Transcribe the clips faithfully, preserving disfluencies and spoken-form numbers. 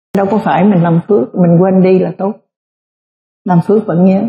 Đâu có phải mình làm phước mình quên đi là tốt. Làm phước vẫn nhớ.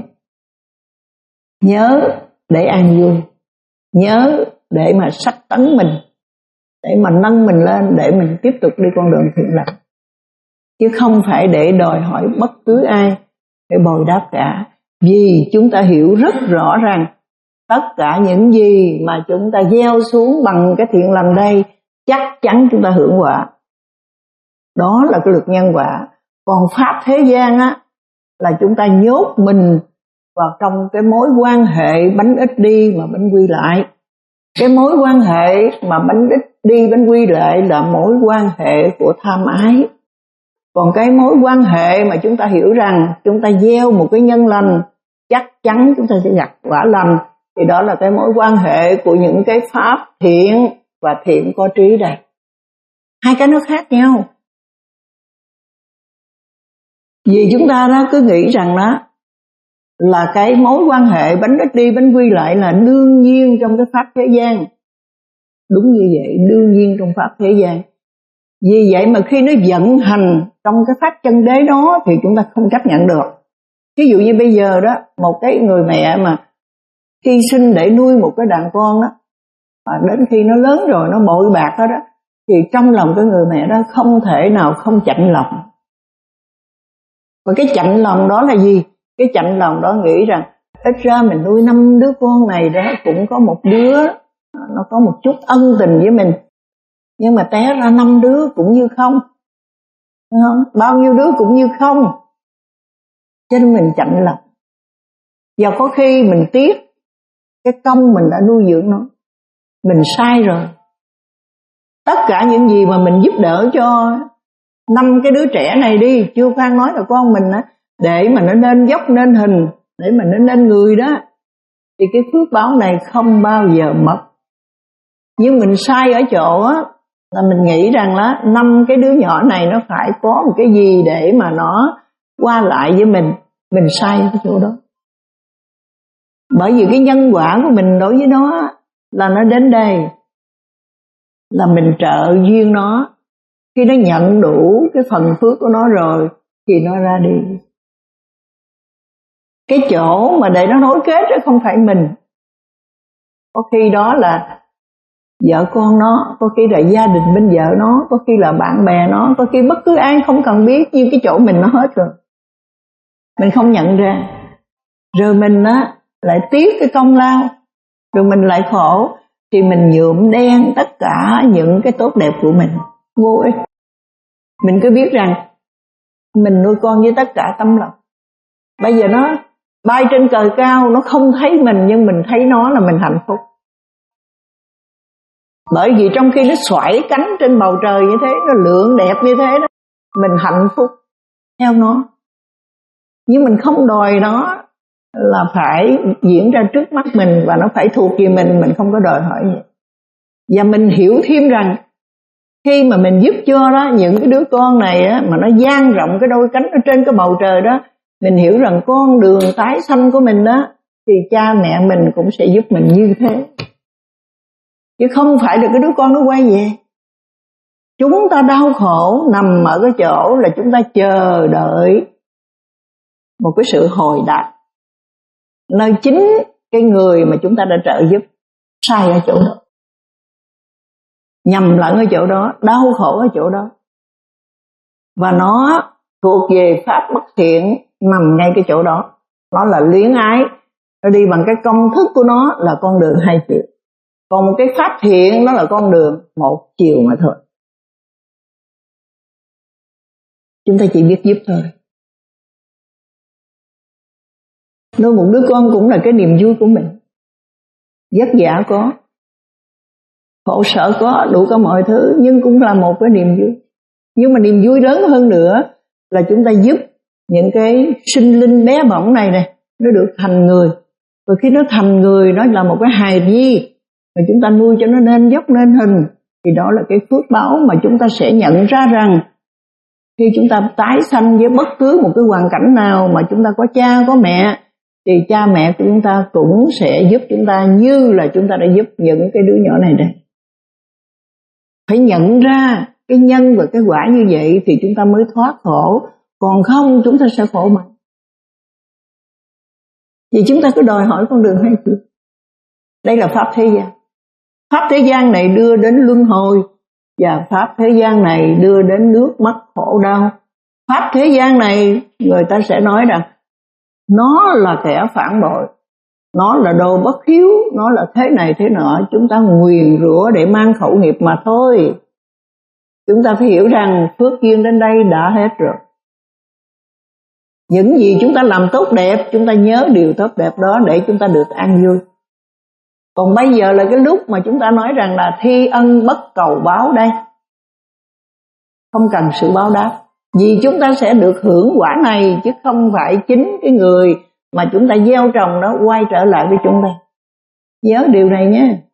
Nhớ để an vui, nhớ để mà sách tấn mình, để mà nâng mình lên, để mình tiếp tục đi con đường thiện lành. Chứ không phải để đòi hỏi bất cứ ai để bồi đáp cả. Vì chúng ta hiểu rất rõ rằng tất cả những gì mà chúng ta gieo xuống bằng cái thiện lành đây chắc chắn chúng ta hưởng quả. Đó là cái luật nhân quả. Còn pháp thế gian á là chúng ta nhốt mình vào trong cái mối quan hệ bánh ít đi mà bánh quy lại. Cái mối quan hệ mà bánh ít đi bánh quy lại là mối quan hệ của tham ái. Còn cái mối quan hệ mà chúng ta hiểu rằng chúng ta gieo một cái nhân lành chắc chắn chúng ta sẽ gặt quả lành, thì đó là cái mối quan hệ của những cái pháp thiện và thiện có trí đây. Hai cái nó khác nhau. Vì chúng ta đó cứ nghĩ rằng đó là cái mối quan hệ bánh ít đi bánh quy lại là đương nhiên trong cái pháp thế gian. Đúng như vậy, đương nhiên trong pháp thế gian. Vì vậy mà khi nó vận hành trong cái pháp chân đế đó thì chúng ta không chấp nhận được. Ví dụ như bây giờ đó, một cái người mẹ mà hy sinh để nuôi một cái đàn con đó, và đến khi nó lớn rồi nó bội bạc đó, đó thì trong lòng cái người mẹ đó không thể nào không chạnh lòng. Và cái chạnh lòng đó là gì? Cái chạnh lòng đó nghĩ rằng ít ra mình nuôi năm đứa con này đó cũng có một đứa nó có một chút ân tình với mình. Nhưng mà té ra năm đứa cũng như không. Đúng không? Bao nhiêu đứa cũng như không. Cho nên mình chạnh lòng. Và có khi mình tiếc cái công mình đã nuôi dưỡng nó. Mình sai rồi. Tất cả những gì mà mình giúp đỡ cho năm cái đứa trẻ này đi, chưa khoan nói là con mình á, để mà nó nên dốc nên hình, để mà nó nên người đó, thì cái phước báo này không bao giờ mất. Nhưng mình sai ở chỗ á, là mình nghĩ rằng là năm cái đứa nhỏ này nó phải có một cái gì để mà nó qua lại với mình. Mình sai ở cái chỗ đó. Bởi vì cái nhân quả của mình đối với nó là nó đến đây, là mình trợ duyên nó. Khi nó nhận đủ cái phần phước của nó rồi thì nó ra đi. Cái chỗ mà để nó nối kết đó không phải mình. Có khi đó là vợ con nó, có khi là gia đình bên vợ nó, có khi là bạn bè nó, có khi bất cứ ai không cần biết, nhưng cái chỗ mình nó hết rồi. Mình không nhận ra. Rồi mình á lại tiếc cái công lao, rồi mình lại khổ, thì mình nhuộm đen tất cả những cái tốt đẹp của mình. Vô ích. Mình cứ biết rằng mình nuôi con với tất cả tâm lòng. Bây giờ nó bay trên trời cao, nó không thấy mình nhưng mình thấy nó là mình hạnh phúc. Bởi vì trong khi nó xoải cánh trên bầu trời như thế, nó lượn đẹp như thế đó, mình hạnh phúc theo nó. Nhưng mình không đòi nó là phải diễn ra trước mắt mình và nó phải thuộc về mình, mình không có đòi hỏi gì. Và mình hiểu thêm rằng khi mà mình giúp cho đó những cái đứa con này á, mà nó dang rộng cái đôi cánh ở trên cái bầu trời đó, mình hiểu rằng con đường tái sanh của mình đó thì cha mẹ mình cũng sẽ giúp mình như thế. Chứ không phải là cái đứa con nó quay về. Chúng ta đau khổ nằm ở cái chỗ là chúng ta chờ đợi một cái sự hồi đáp, nơi chính cái người mà chúng ta đã trợ giúp sai ở chỗ đó, nhầm lẫn ở chỗ đó, đau khổ ở chỗ đó. Và nó thuộc về pháp bất thiện nằm ngay cái chỗ đó. Nó là luyến ái, nó đi bằng cái công thức của nó là con đường hai chiều. Còn một cái pháp thiện nó là con đường một chiều mà thôi. Chúng ta chỉ biết giúp thôi. Nuôi một đứa con cũng là cái niềm vui của mình. Vất vả có, khổ sở có, đủ cả mọi thứ, nhưng cũng là một cái niềm vui. Nhưng mà niềm vui lớn hơn nữa là chúng ta giúp những cái sinh linh bé bỏng này này, nó được thành người. Và khi nó thành người, nó là một cái hài nhi mà chúng ta nuôi cho nó nên dốc nên hình, thì đó là cái phước báo mà chúng ta sẽ nhận ra rằng khi chúng ta tái sanh với bất cứ một cái hoàn cảnh nào mà chúng ta có cha có mẹ, thì cha mẹ của chúng ta cũng sẽ giúp chúng ta như là chúng ta đã giúp những cái đứa nhỏ này đây. Phải nhận ra cái nhân và cái quả như vậy thì chúng ta mới thoát khổ, còn không chúng ta sẽ khổ mạnh. Vì chúng ta cứ đòi hỏi con đường hay chưa? Đây là pháp thế gian. Pháp thế gian này đưa đến luân hồi, và pháp thế gian này đưa đến nước mắt khổ đau. Pháp thế gian này người ta sẽ nói rằng nó là kẻ phản bội, nó là đồ bất hiếu, nó là thế này thế nọ. Chúng ta nguyền rủa để mang khẩu nghiệp mà thôi. Chúng ta phải hiểu rằng phước duyên đến đây đã hết rồi. Những gì chúng ta làm tốt đẹp, chúng ta nhớ điều tốt đẹp đó để chúng ta được an vui. Còn bây giờ là cái lúc mà chúng ta nói rằng là thi ân bất cầu báo đây. Không cần sự báo đáp, vì chúng ta sẽ được hưởng quả này, chứ không phải chính cái người mà chúng ta gieo trồng đó quay trở lại với chúng ta. Nhớ điều này nhé.